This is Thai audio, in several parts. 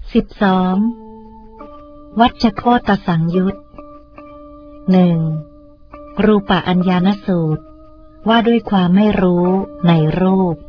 12. วัชโคตสังยุต 1. รูปอัญญานสูตรว่าด้วยความไม่รู้ในรูป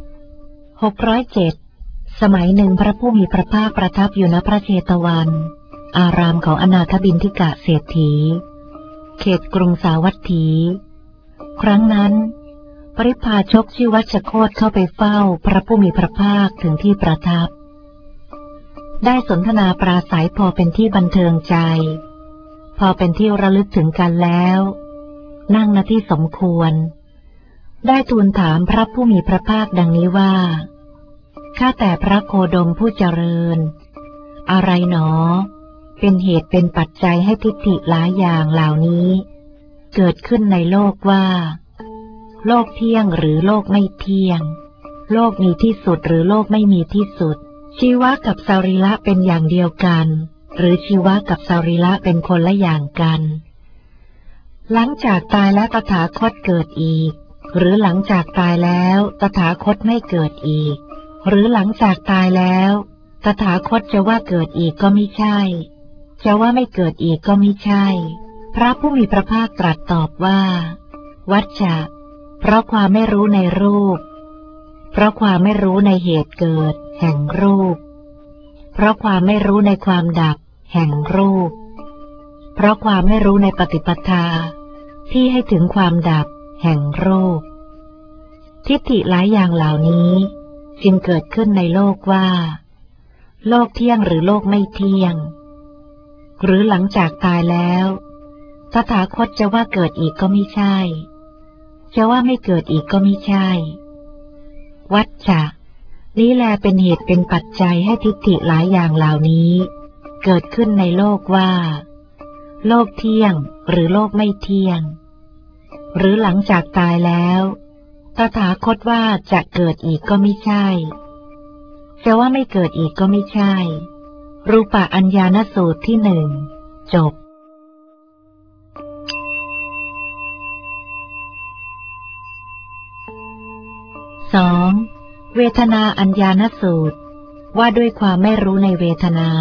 607 สมัยหนึ่งพระผู้มีพระภาคประทับอยู่ณพระเชตวัน อารามของอนาถบิณฑิกะเศรษฐีเขตกรุงสาวัตถีครั้งนั้นปริพาชกชื่อวัชโคตเข้าไปเฝ้าพระผู้มีพระภาคถึงที่ประทับได้สนทนาปราศัยพอเป็นที่บันเทิงใจพอเป็นที่ระลึกถึงกันแล้วนั่งณที่สมควรได้ทูลถามพระผู้มีพระภาคดังนี้ว่าข้าแต่พระโคดมผู้เจริญอะไรหนอเป็นเหตุเป็นปัจจัยให้ทิฏฐิหลายอย่างเหล่านี้เกิดขึ้นในโลกว่าโลกเที่ยงหรือโลกไม่เที่ยงโลกมีที่สุดหรือโลกไม่มีที่สุดชีวะกับสรีระเป็นอย่างเดียวกันหรือชีวะกับสรีระเป็นคนละอย่างกันหลังจากตายแล้วตถาคตเกิดอีกหรือหลังจากตายแล้วตถาคตไม่เกิดอีกหรือหลังจากตายแล้วตถาคตจะว่าเกิดอีกก็ไม่ใช่จะว่าไม่เกิดอีกก็ไม่ใช่พระผู้มีพระภาคตรัสตอบว่าวัชชะเพราะความไม่รู้ในรูปเพราะความไม่รู้ในเหตุเกิดแห่งรูปเพราะความไม่รู้ในความดับแห่งรูปเพราะความไม่รู้ในปฏิปทาที่ให้ถึงความดับแห่งรูปทิฏฐิหลายอย่างเหล่านี้จึงเกิดขึ้นในโลกว่าโลกเที่ยงหรือโลกไม่เที่ยงหรือหลังจากตายแล้วตถาคตจะว่าเกิดอีกก็ไม่ใช่จะว่าไม่เกิดอีกก็ไม่ใช่วัชชะนี้แลเป็นเหตุเป็นปัจจัยให้ทิฏฐิหลายอย่างเหล่านี้เกิดขึ้นในโลกว่าโลกเที่ยงหรือโลกไม่เที่ยงหรือหลังจากตายแล้วตถาคตว่าจะเกิดอีกก็ไม่ใช่จะว่าไม่เกิดอีกก็ไม่ใช่รูปอัญญานสูตรที่ 1 จบ2. เวทนาอัญญานสูตรว่าด้วยความไม่รู้ในเวทนา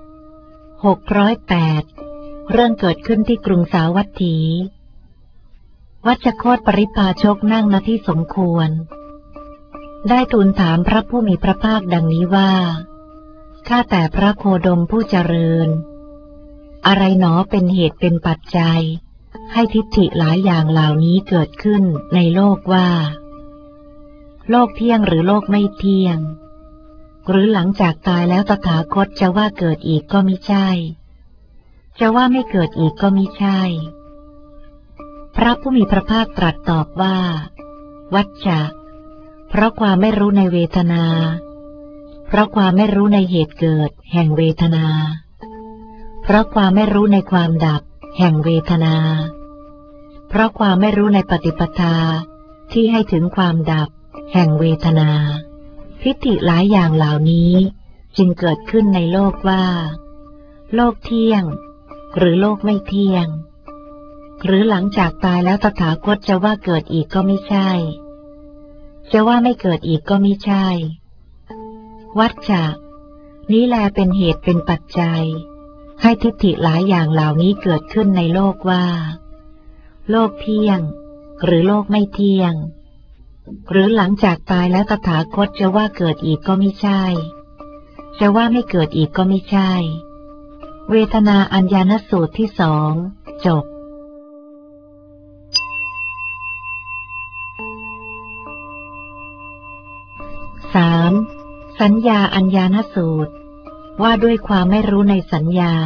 608 เรื่องเกิดขึ้นที่กรุงสาวัตถีวัชโคตปริพาชกนั่งณที่สมควรได้ทูลถามพระผู้มีพระภาคดังนี้ว่าข้าแต่พระโคดมผู้เจริญอะไรหนอเป็นเหตุเป็นปัจจัยให้ทิฏฐิหลายอย่างเหล่านี้เกิดขึ้นในโลกว่าโลกเที่ยงหรือโลกไม่เที่ยงหรือหลังจากตายแล้วตถาคตจะว่าเกิดอีกก็มิใช่จะว่าไม่เกิดอีกก็มิใช่พระผู้มีพระภาคตรัสตอบว่าวัชชะเพราะความไม่รู้ในเวทนาเพราะความไม่รู้ในเหตุเกิดแห่งเวทนาเพราะความไม่รู้ในความดับแห่งเวทนาเพราะความไม่รู้ในปฏิปทาที่ให้ถึงความดับแห่งเวทนาทิฏฐิหลายอย่างเหล่านี้จึงเกิดขึ้นในโลกว่าโลกเที่ยงหรือโลกไม่เที่ยงหรือหลังจากตายแล้วตถาคตจะว่าเกิดอีกก็ไม่ใช่จะว่าไม่เกิดอีกก็ไม่ใช่วัชชะนี้แลเป็นเหตุเป็นปัจจัยให้ทิฏฐิหลายอย่างเหล่านี้เกิดขึ้นในโลกว่าโลกเที่ยงหรือโลกไม่เที่ยงหรือหลังจากตายแล้วตถาคตจะว่าเกิดอีกก็ไม่ใช่จะว่าไม่เกิดอีกก็ไม่ใช่เวทนาอัญญานสูตรที่ 2 จบ3. สัญญาอัญญานสูตรว่าด้วยความไม่รู้ในสัญญา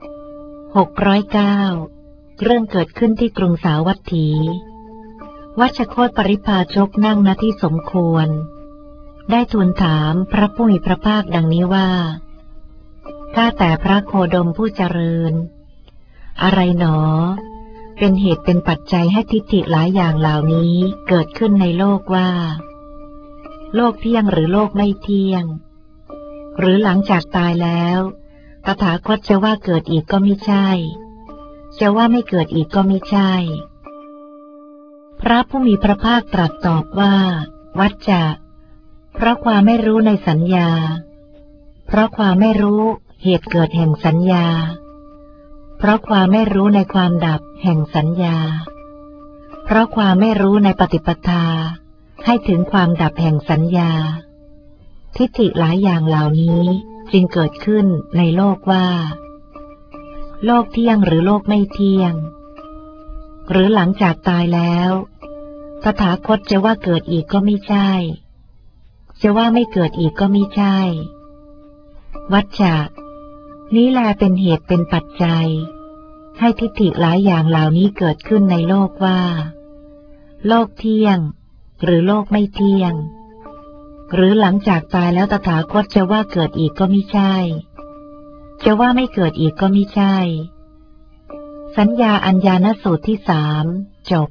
609 เรื่องเกิดขึ้นที่กรุงสาวัตถีวัชโคตปริพาชกนั่งณที่สมควรได้ทูลถามพระผู้มีพระภาคดังนี้ว่าข้าแต่พระโคดมผู้เจริญอะไรหนอเป็นเหตุเป็นปัจจัยให้ทิฏฐิหลายอย่างเหล่านี้เกิดขึ้นในโลกว่าโลกเที่ยงหรือโลกไม่เที่ยงหรือหลังจากตายแล้วตถาคตจะว่าเกิดอีกก็ไม่ใช่จะว่าไม่เกิดอีกก็ไม่ใช่พระผู้มีพระภาคตรัสตอบว่าวัชชะเพราะความไม่รู้ในสัญญาเพราะความไม่รู้เหตุเกิดแห่งสัญญาเพราะความไม่รู้ในความดับแห่งสัญญาเพราะความไม่รู้ในปฏิปทาให้ถึงความดับแห่งสัญญาทิฏฐิหลายอย่างเหล่านี้จึงเกิดขึ้นในโลกว่าโลกเที่ยงหรือโลกไม่เที่ยงหรือหลังจากตายแล้วตถาคตจะว่าเกิดอีกก็ไม่ใช่จะว่าไม่เกิดอีกก็ไม่ใช่วัฏจักรนี้แลเป็นเหตุเป็นปัจจัยให้ทิฏฐิหลายอย่างเหล่านี้เกิดขึ้นในโลกว่าโลกเที่ยงหรือโลกไม่เที่ยงหรือหลังจากตายแล้วตถาคตจะว่าเกิดอีกก็ไม่ใช่จะว่าไม่เกิดอีกก็ไม่ใช่สัญญาอัญญานสูตรที่3จบ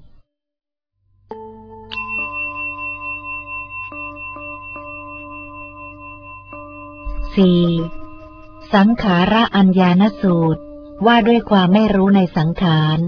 4. สังขาระอัญญานสูตรว่าด้วยความไม่รู้ในสังขาร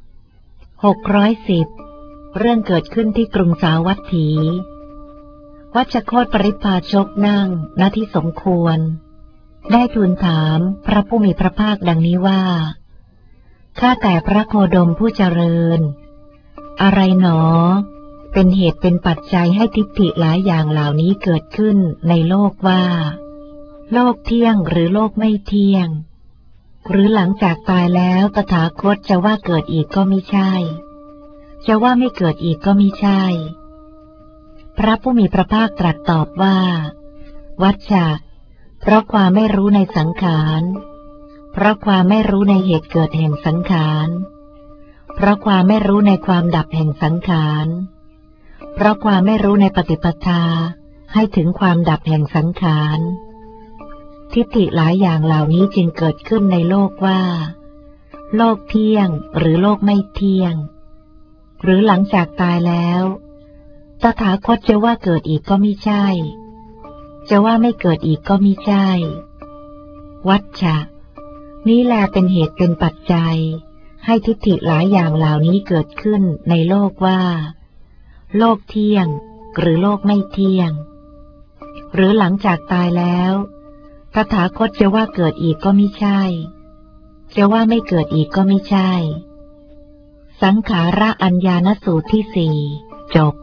610เรื่องเกิดขึ้นที่กรุงสาวัตถี วัชโคตปริพาชกนั่งณที่สมควรได้ทูลถามพระผู้มีพระภาคดังนี้ว่าข้าแต่พระโคดมผู้เจริญอะไรหนอเป็นเหตุเป็นปัจจัยให้ทิฏฐิหลายอย่างเหล่านี้เกิดขึ้นในโลกว่าโลกเที่ยงหรือโลกไม่เที่ยงหรือหลังจากตายแล้วตถาคตจะว่าเกิดอีกก็ไม่ใช่จะว่าไม่เกิดอีกก็ไม่ใช่พระผู้มีพระภาคตรัสตอบว่าวัฏจักรเพราะความไม่รู้ในสังขารเพราะความไม่รู้ในเหตุเกิดแห่งสังขารเพราะความไม่รู้ในความดับแห่งสังขารเพราะความไม่รู้ในปฏิปทาให้ถึงความดับแห่งสังขารทิฏฐิหลายอย่างเหล่านี้จึงเกิดขึ้นในโลกว่าโลกเที่ยงหรือโลกไม่เที่ยงหรือหลังจากตายแล้วตถาคตจะว่าเกิดอีกก็ไม่ใช่จะว่าไม่เกิดอีกก็ไม่ใช่วัฏจักรนี้แลเป็นเหตุเป็นปัจจัยให้ทิฏฐิหลายอย่างเหล่านี้เกิดขึ้นในโลกว่าโลกเที่ยงหรือโลกไม่เที่ยงหรือหลังจากตายแล้วตถาคตจะว่าเกิดอีกก็ไม่ใช่จะว่าไม่เกิดอีกก็ไม่ใช่สังขาระอัญญานสูตรที่4จบ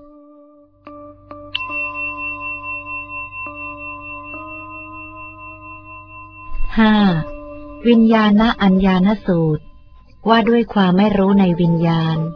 5. วิญญาณอัญญานสูตรว่าด้วยความไม่รู้ในวิญญาณ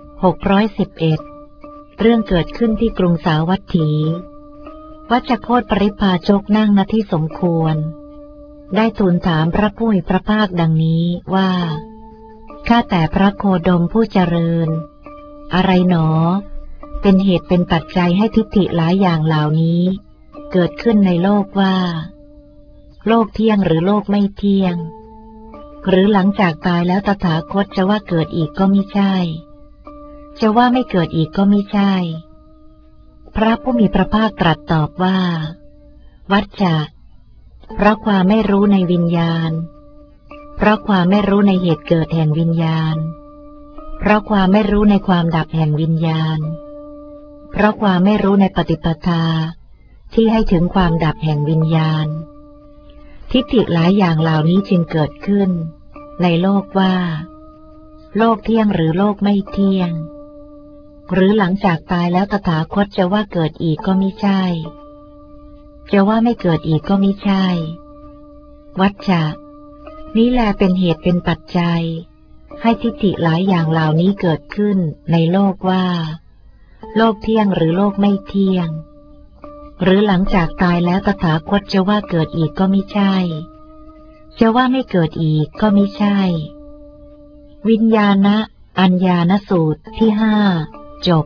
611เรื่องเกิดขึ้นที่กรุงสาวัตถีวัชโคตปริพาชกนั่งณที่สมควรได้ทูลถามพระผู้มีพระภาคดังนี้ว่าข้าแต่พระโคดมผู้เจริญอะไรหนอเป็นเหตุเป็นปัจจัยให้ทิฏฐิหลายอย่างเหล่านี้เกิดขึ้นในโลกว่าโลกเที่ยงหรือโลกไม่เที่ยงหรือหลังจากตายแล้วตถาคตจะว่าเกิดอีกก็ไม่ใช่จะว่าไม่เกิดอีกก็ไม่ใช่พระผู้มีพระภาคตรัสตอบว่าวัฏจักรเพราะความไม่รู้ในวิญญาณเพราะความไม่รู้ในเหตุเกิดแห่งวิญญาณเพราะความไม่รู้ในความดับแห่งวิญญาณเพราะความไม่รู้ในปฏิปทาที่ให้ถึงความดับแห่งวิญญาณทิฏฐิหลายอย่างเหล่านี้จึงเกิดขึ้นในโลกว่าโลกเที่ยงหรือโลกไม่เที่ยงหรือหลังจากตายแล้วตถาคตจะว่าเกิดอีกก็ไม่ใช่จะว่าไม่เกิดอีกก็ไม่ใช่วัฏจักรนี้แลเป็นเหตุเป็นปัจจัยให้ทิฏฐิหลายอย่างเหล่านี้เกิดขึ้นในโลกว่าโลกเที่ยงหรือโลกไม่เที่ยงหรือหลังจากตายแล้วตถาคตจะว่าเกิดอีกก็ไม่ใช่จะว่าไม่เกิดอีกก็ไม่ใช่วิญญาณอัญญานสูตรที่5จบ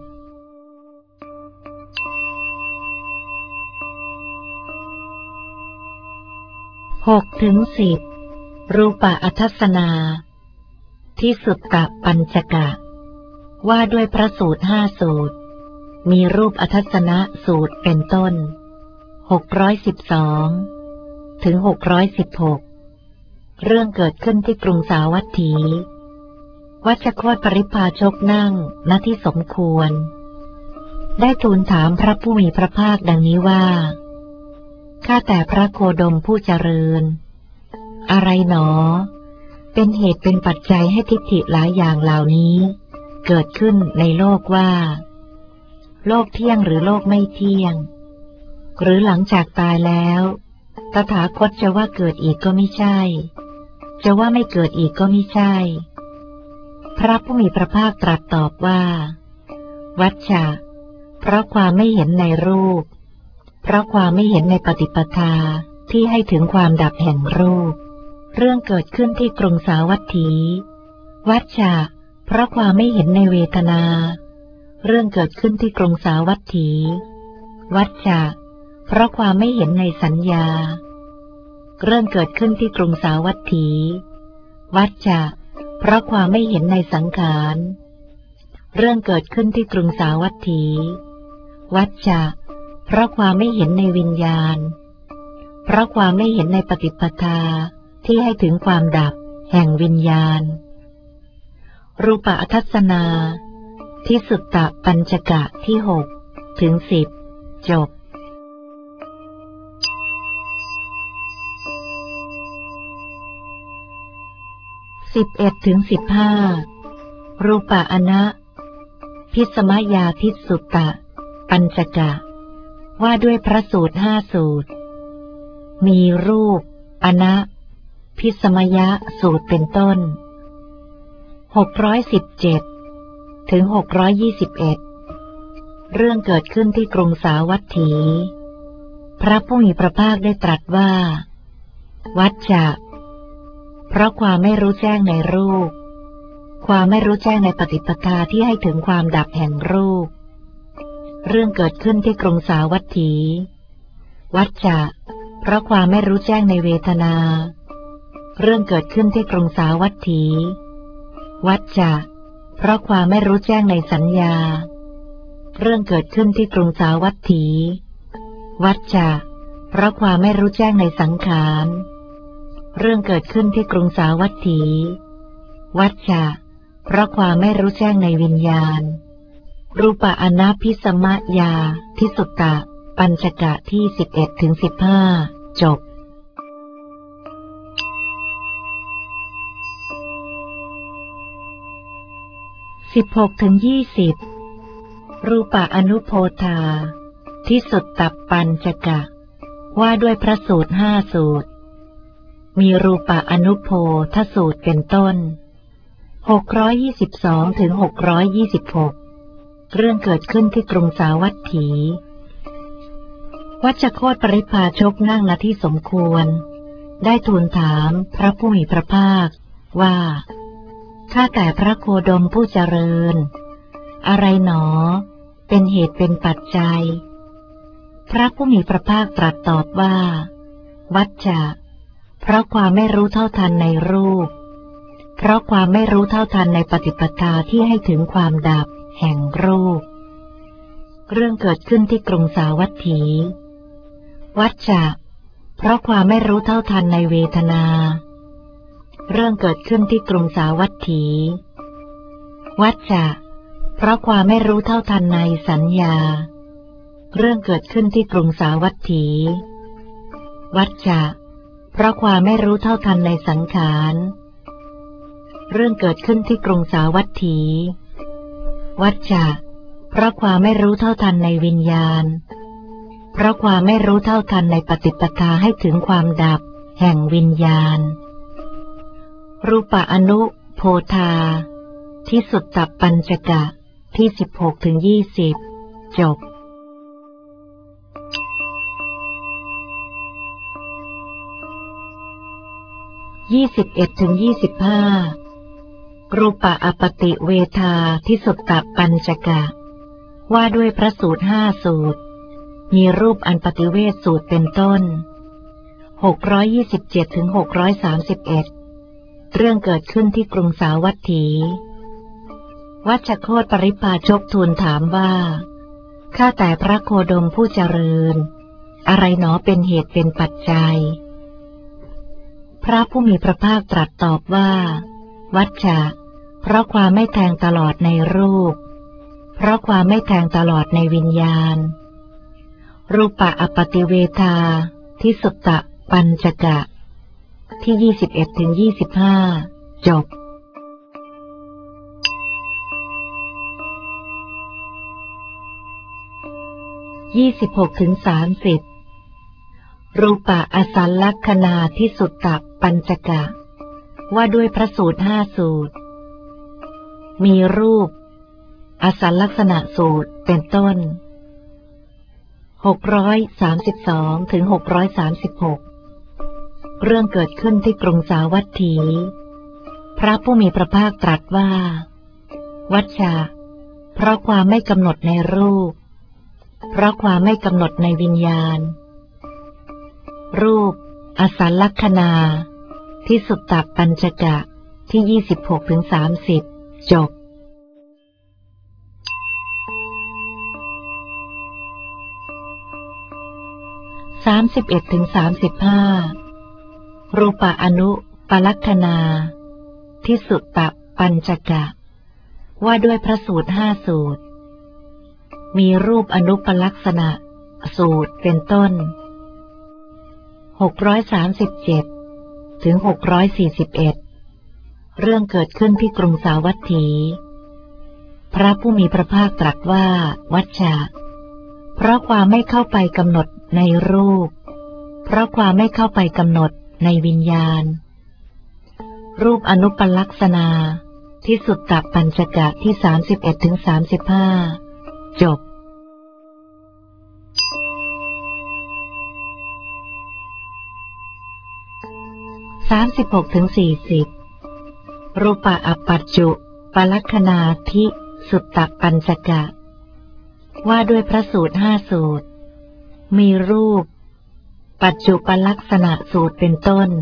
6-10รูปอัทัสสนาที่สุตตปัญจกะว่าด้วยพระสูตร5สูตรมีรูปอัทัสสนะสูตรเป็นต้น612ถึง616เรื่องเกิดขึ้นที่กรุงสาวัตถีวัชโคตปริพาชกนั่งณที่สมควรได้ทูลถามพระผู้มีพระภาคดังนี้ว่าข้าแต่พระโคดมผู้เจริญอะไรหนอเป็นเหตุเป็นปัจจัยให้ทิฏฐิหลายอย่างเหล่านี้เกิดขึ้นในโลกว่าโลกเที่ยงหรือโลกไม่เที่ยงหรือหลังจากตายแล้วตถาคตจะว่าเกิดอีกก็ไม่ใช่จะว่าไม่เกิดอีกก็ไม่ใช่พระผู้มีพระภาคตรัสตอบว่าวัชชะเพราะความไม่เห็นในรูปเพราะความไม่เห็นในปฏิปทาที่ให้ถึงความดับแห่งรูปเรื่องเกิดขึ้นที่กรุงสาวัตถีวัชชะเพราะความไม่เห็นในเวทนาเรื่องเกิดขึ้นที่กรุงสาวัตถีวัชชะเพราะความไม่เห็นในสัญญาเรื่องเกิดขึ้นที่กรุงสาวัตถีวัชชะเพราะความไม่เห็นในสังขารเรื่องเกิดขึ้นที่กรุงสาวัตถีวัชชะเพราะความไม่เห็นในวิญญาณเพราะความไม่เห็นในปฏิปทาที่ให้ถึงความดับแห่งวิญญาณรูปทัศนาที่สุตตปัญจกะที่6 ถึง 10จบ11 ถึง 15รูปอนะพิสมยาทิสุตตปัญจกะว่าด้วยพระสูตร5 สูตรมีรูปอนะพิสมยสูตรเป็นต้น617 ถึง 621เรื่องเกิดขึ้นที่กรุงสาวัตถีพระผู้มีพระภาคได้ตรัสว่าวัชชะเพราะความไม่รู้แจ้งในรูปความไม่รู้แจ้งในปฏิปทาที่ให้ถึงความดับแห่งรูปเรื่องเกิดขึ้นที่กรุงสาวัตถีวัชชะเพราะความไม่รู้แจ้งในเวทนาเรื่องเกิดขึ้นที่กรุงสาวัตถีวัชชะเพราะความไม่รู้แจ้งในสัญญาเรื่องเกิดขึ้นที่กรุงสาวัตถีวัชชะเพราะความไม่รู้แจ้งในสังขารเรื่องเกิดขึ้นที่กรุงสาวัตถีวัชชะเพราะความไม่รู้แจ้งในวิญญาณรูปอนะพิสมยาทิสุตตปัญจกะที่11 ถึง 15จบ16 ถึง 20รูปอนุโพธาทิสุตตปัญจกะว่าด้วยพระสูตร5 สูตรมีรูปอนุโพธสูตรเป็นต้น622 ถึง 626เรื่องเกิดขึ้นที่กรุงสาวัตถีวัชโคตปริพาชกนั่งณที่สมควรได้ทูลถามพระผู้มีพระภาคว่าข้าแต่พระโคดมผู้เจริญอะไรหนอเป็นเหตุเป็นปัจจัยพระผู้มีพระภาคตรัสตอบว่าวัชชะเพราะความไม่รู้เท่าทันในรูปเพราะความไม่รู้เท่าทันในปฏิปทาที่ให้ถึงความดับแห่งรูปเรื่องเกิดขึ้นที่กรุงสาวัตถีวัชชะเพราะความไม่รู้เท่าทันในเวทนาเรื่องเกิดขึ้นที่กรุงสาวัตถีวัชชะเพราะความไม่รู้เท่าทันในสัญญาเรื่องเกิดขึ้นที่กรุงสาวัตถีวัชชะเพราะความไม่รู้เท่าทันในสังขารเรื่องเกิดขึ้นที่กรุงสาวัตถีวัชชะเพราะความไม่รู้เท่าทันในวิญญาณเพราะความไม่รู้เท่าทันในปฏิปทาให้ถึงความดับแห่งวิญญาณรูปอนุโพธาที่สุตตปัญจกะที่16 ถึง 20จบ21 ถึง 25รูปอปติเวทาที่สุตตปัญจกะว่าด้วยพระสูตร5 สูตรมีรูปอันปฏิเวทสูตรเป็นต้น627 ถึง 631เรื่องเกิดขึ้นที่กรุงสาวัตถีวัชโคตปริพาชกทูลถามว่าข้าแต่พระโคดมผู้เจริญอะไรหนอเป็นเหตุเป็นปัจจัยพระผู้มีพระภาคตรัสตอบว่าวัชชะเพราะความไม่แทงตลอดในรูปเพราะความไม่แทงตลอดในวิญญาณรูปอปติเวทาที่สุตตปัญจกะที่21-25จบ26-30รูปะอสัลลัคคณาที่สุตตปัญจกะว่าด้วยพระสูตร5สูตรมีรูปอสัลลักษณะสูตรเป็นต้น632-636เรื่องเกิดขึ้นที่กรุงสาวัตถี พระผู้มีพระภาคตรัสว่าวัชชะเพราะความไม่กำหนดในรูปเพราะความไม่กำหนดในวิญญาณรูปอสัลลัคคณาที่สุตตปัญจกะที่26-30จบ31-35รูปะอนุปลัคคณาที่สุตตปัญจกะว่าด้วยพระสูตร5สูตรมีรูปอนุปลักษณะสูตรเป็นต้น637-641เรื่องเกิดขึ้นที่กรุงสาวัตถี พระผู้มีพระภาคตรัสว่าวัชชะเพราะความไม่เข้าไปกำหนดในรูปเพราะความไม่เข้าไปกำหนดในวิญญาณรูปอนุปลักษณาที่สุตตปัญจกะที่31-35จบ36-40รูปะอปัจจุปลัคคณาทิสุตตปัญจกะว่าด้วยพระสูตร5สูตรมีรูปปัจจุปลักษณะสูตรเป็นต้น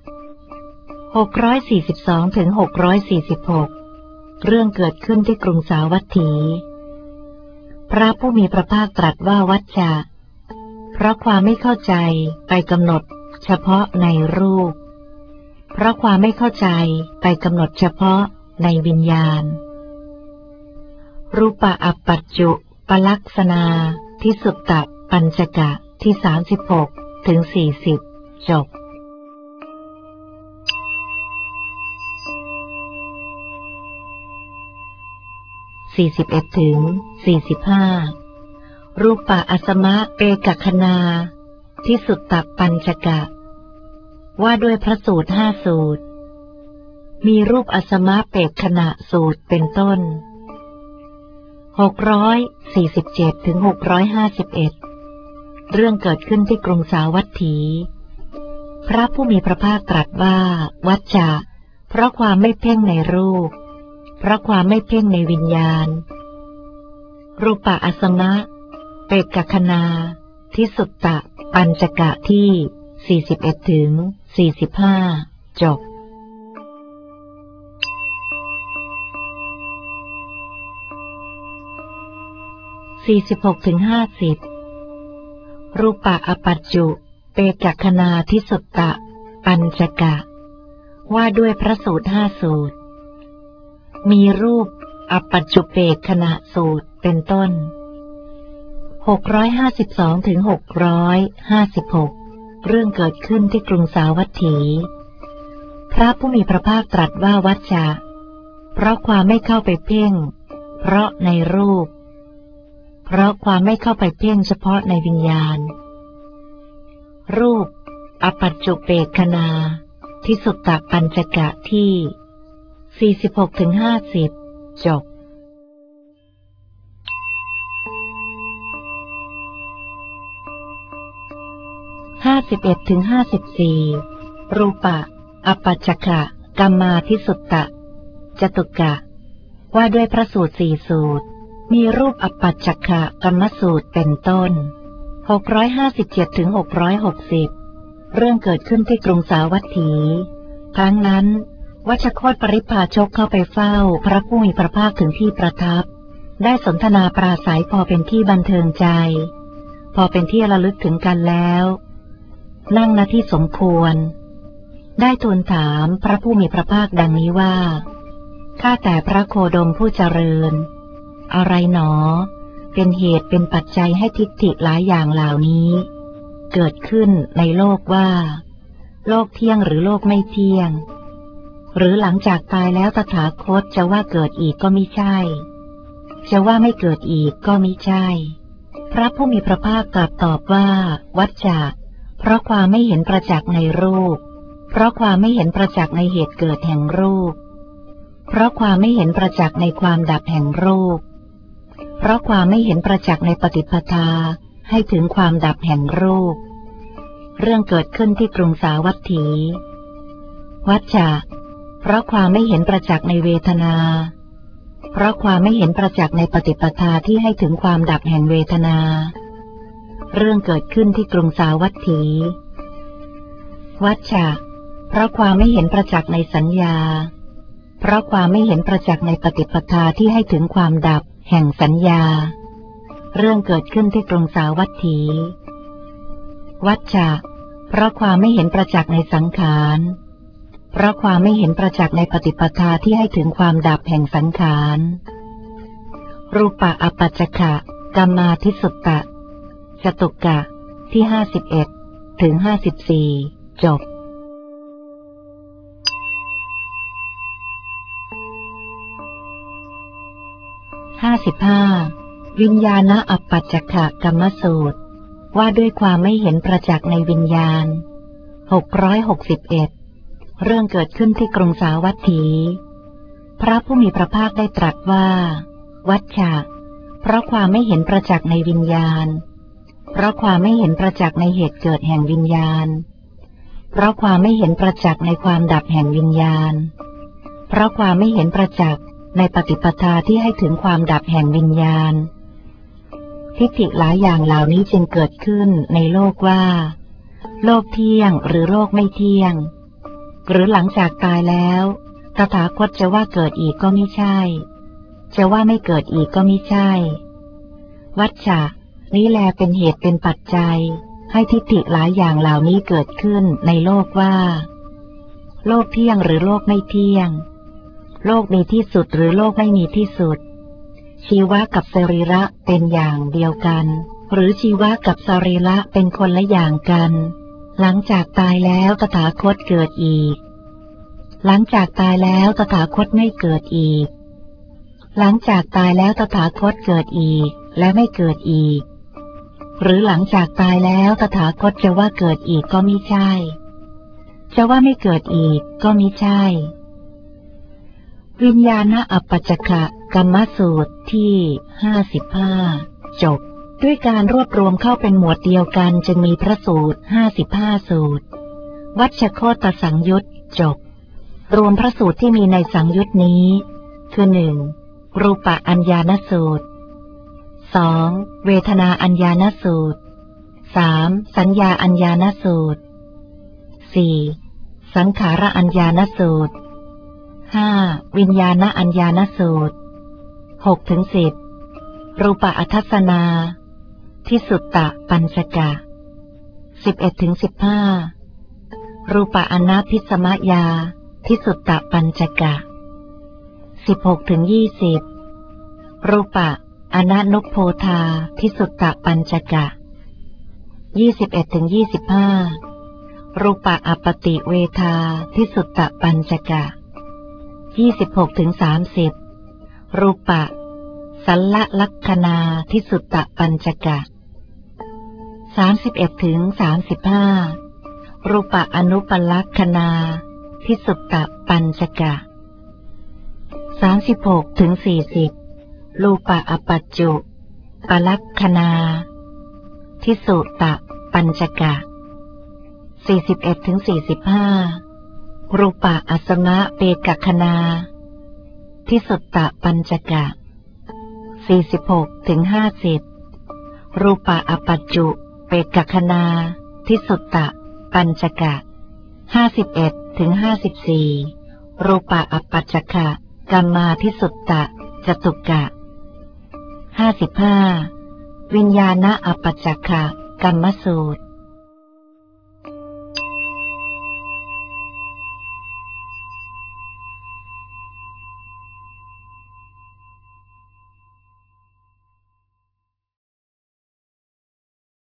642-646เรื่องเกิดขึ้นที่กรุงสาวัตถี พระผู้มีพระภาคตรัสว่าวัชชะเพราะความไม่เข้าใจไปกำหนดเฉพาะในรูปเพราะความไม่เข้าใจไปกำหนดเฉพาะในวิญญาณรูปะอปัจจุปลักษณาที่สุตตปัญจกะที่36-40จบ41-45รูปะอสมะเอกคณาที่สุตตปัญจกะว่าด้วยพระสูตร5สูตรมีรูปอสมะเปกขณะสูตรเป็นต้น647-651เรื่องเกิดขึ้นที่กรุงสาวัตถี พระผู้มีพระภาคตรัสว่าวัชชะเพราะความไม่เพ่งในรูปเพราะความไม่เพ่งในวิญญาณรูปะอสมะเปกคณาที่สุตตปัญจกะที่41-45จบ46-50รูปะอปัจจุเปกคณาที่สุตตปัญจกะว่าด้วยพระสูตร5สูตรมีรูปอปัจจุเปกขณะสูตรเป็นต้น652-656เรื่องเกิดขึ้นที่กรุงสาวัตถี พระผู้มีพระภาคตรัสว่าวัชชะเพราะความไม่เข้าไปเพ่งเพราะในรูปเพราะความไม่เข้าไปเพ่งเฉพาะในวิญญาณรูปอปัจจุเปกขณาที่สุตตปัญจกะที่46-50จบ51-54รูปะอปัจจกะกัมมาทิสุตตจตุกะว่าด้วยพระสูตร4สูตรมีรูปอปัจจกะกัมมสูตรเป็นต้น657-660เรื่องเกิดขึ้นที่กรุงสาวัตถีครั้งนั้นวัชโคตปริพาชกเข้าไปเฝ้าพระผู้มีพระภาคถึงที่ประทับได้สนทนาปราศัยพอเป็นที่บันเทิงใจพอเป็นที่ระลึกถึงกันแล้วนั่งณที่สมควรได้ทูลถามพระผู้มีพระภาคดังนี้ว่าข้าแต่พระโคดมผู้เจริญอะไรหนอเป็นเหตุเป็นปัจจัยให้ทิฏฐิหลายอย่างเหล่านี้เกิดขึ้นในโลกว่าโลกเที่ยงหรือโลกไม่เที่ยงหรือหลังจากตายแล้วตถาคตจะว่าเกิดอีกก็มิใช่จะว่าไม่เกิดอีกก็มิใช่พระผู้มีพระภาคตรัสตอบว่าวัฏจักรเพราะความไม่เห็นประจักษ์ในรูปเพราะความไม่เห็นประจักษ์ในเหตุเกิดแห่งรูปเพราะความไม่เห็นประจักษ์ในความดับแห่งรูปเพราะความไม่เห็นประจักษ์ในปฏิปทาให้ถึงความดับแห่งรูปเรื่องเกิดขึ้นที่กรุงสาวัตถีวัฏจักรเพราะความไม่เห็นประจักษ์ในเวทนาเพราะความไม่เห็นประจักษ์ในปฏิปทาที่ให้ถึงความดับแห่งเวทนาเรื่องเกิดขึ้นที่กรุงสาวัตถีวัฏจักรเพราะความไม่เห็นประจักษ์ในสัญญาเพราะความไม่เห็นประจักษ์ในปฏิปทาที่ให้ถึงความดับแห่งสัญญาเรื่องเกิดขึ้นที่กรุงสาวัตถีวัฏจักรเพราะความไม่เห็นประจักษ์ในสังขารเพราะความไม่เห็นประจักษ์ในปฏิปทาที่ให้ถึงความดับแห่งสังขารรูปะอปัจจขะกัมมาทิสุตตะจตุกะที่51ถึง54จบ55วิญญาณอัปปัจจขะกัมมสูตรว่าด้วยความไม่เห็นประจักษ์ในวิญญาณ661เรื่องเกิดขึ้นที่กรุงสาวัตถีพระผู้มีพระภาคได้ตรัสว่าวัฏจักรเพราะความไม่เห็นประจักษ์ในวิญญาณเพราะความไม่เห็นประจักษ์ในเหตุเกิดแห่งวิญญาณเพราะความไม่เห็นประจักษ์ในความดับแห่งวิญญาณเพราะความไม่เห็นประจักษ์ในปฏิปทาที่ให้ถึงความดับแห่งวิญญาณทิฏฐิหลายอย่างเหล่านี้จึงเกิดขึ้นในโลกว่าโลกเที่ยงหรือโลกไม่เที่ยงหรือหลังจากตายแล้วตถาคตจะว่าเกิดอีกก็ไม่ใช่จะว่าไม่เกิดอีกก็ไม่ใช่วัฏจักรนี้แลเป็นเหตุเป็นปัจจัยให้ทิฏฐิหลายอย่างเหล่านี้เกิดขึ้นในโลกว่าโลกเที่ยงหรือโลกไม่เที่ยงโลกมีที่สุดหรือโลกไม่มีที่สุดชีวะกับสรีระเป็นอย่างเดียวกันหรือชีวะกับสรีระเป็นคนละอย่างกันหลังจากตายแล้วตถาคตเกิดอีกหลังจากตายแล้วตถาคตไม่เกิดอีกหลังจากตายแล้วตถาคตเกิดอีกและไม่เกิดอีกหรือหลังจากตายแล้วตถาคตจะว่าเกิดอีกก็มิใช่จะว่าไม่เกิดอีกก็มิใช่วิญญาณอัปปัจจขะกัมมสูตรที่55จบด้วยการรวบรวมเข้าเป็นหมวดเดียวกันจึงมีพระสูตร55สูตรวัชโคตสังยุตจบรวมพระสูตรที่มีในสังยุตนี้คือ 1. รูปอัญญานสูตร 2. เวทนาอัญญานสูตร 3. สัญญาอัญญานสูตร 4. สังขารอัญญานสูตร 5. วิญญาณอัญญานสูตร 6-10 รูปอัฏฐัสสนาทิสุตตะปัญจกะ 11-15 รูปอนาภิสมยาทิสุตตะปัญจกะ 16-20 รูปอนานุปโพธาทิสุตตะปัญจกะ 21-25 รูปอัปปติเวทาทิสุตตะปัญจกะ 26-30 รูปสัลละลักขณาทิสุตตะปัญจกะ 31-35 รูปอนุปลักขณาทิสุตตะปัญจกะ 36-40 รูปอปัจจุปลักขณาทิสุตตะปัญจกะ 41-45 รูปอัสสมะเปกขณาทิสุตตะปัญจกะ 46-50 รูปอปัจจุเปกขณาทิสุตตะปัญจกะ 51-54 รูปอัปปัจจขะกัมมาทิสุตตะจตุกะ 55 วิญญาณอัปปัจจขะกัมมสูตร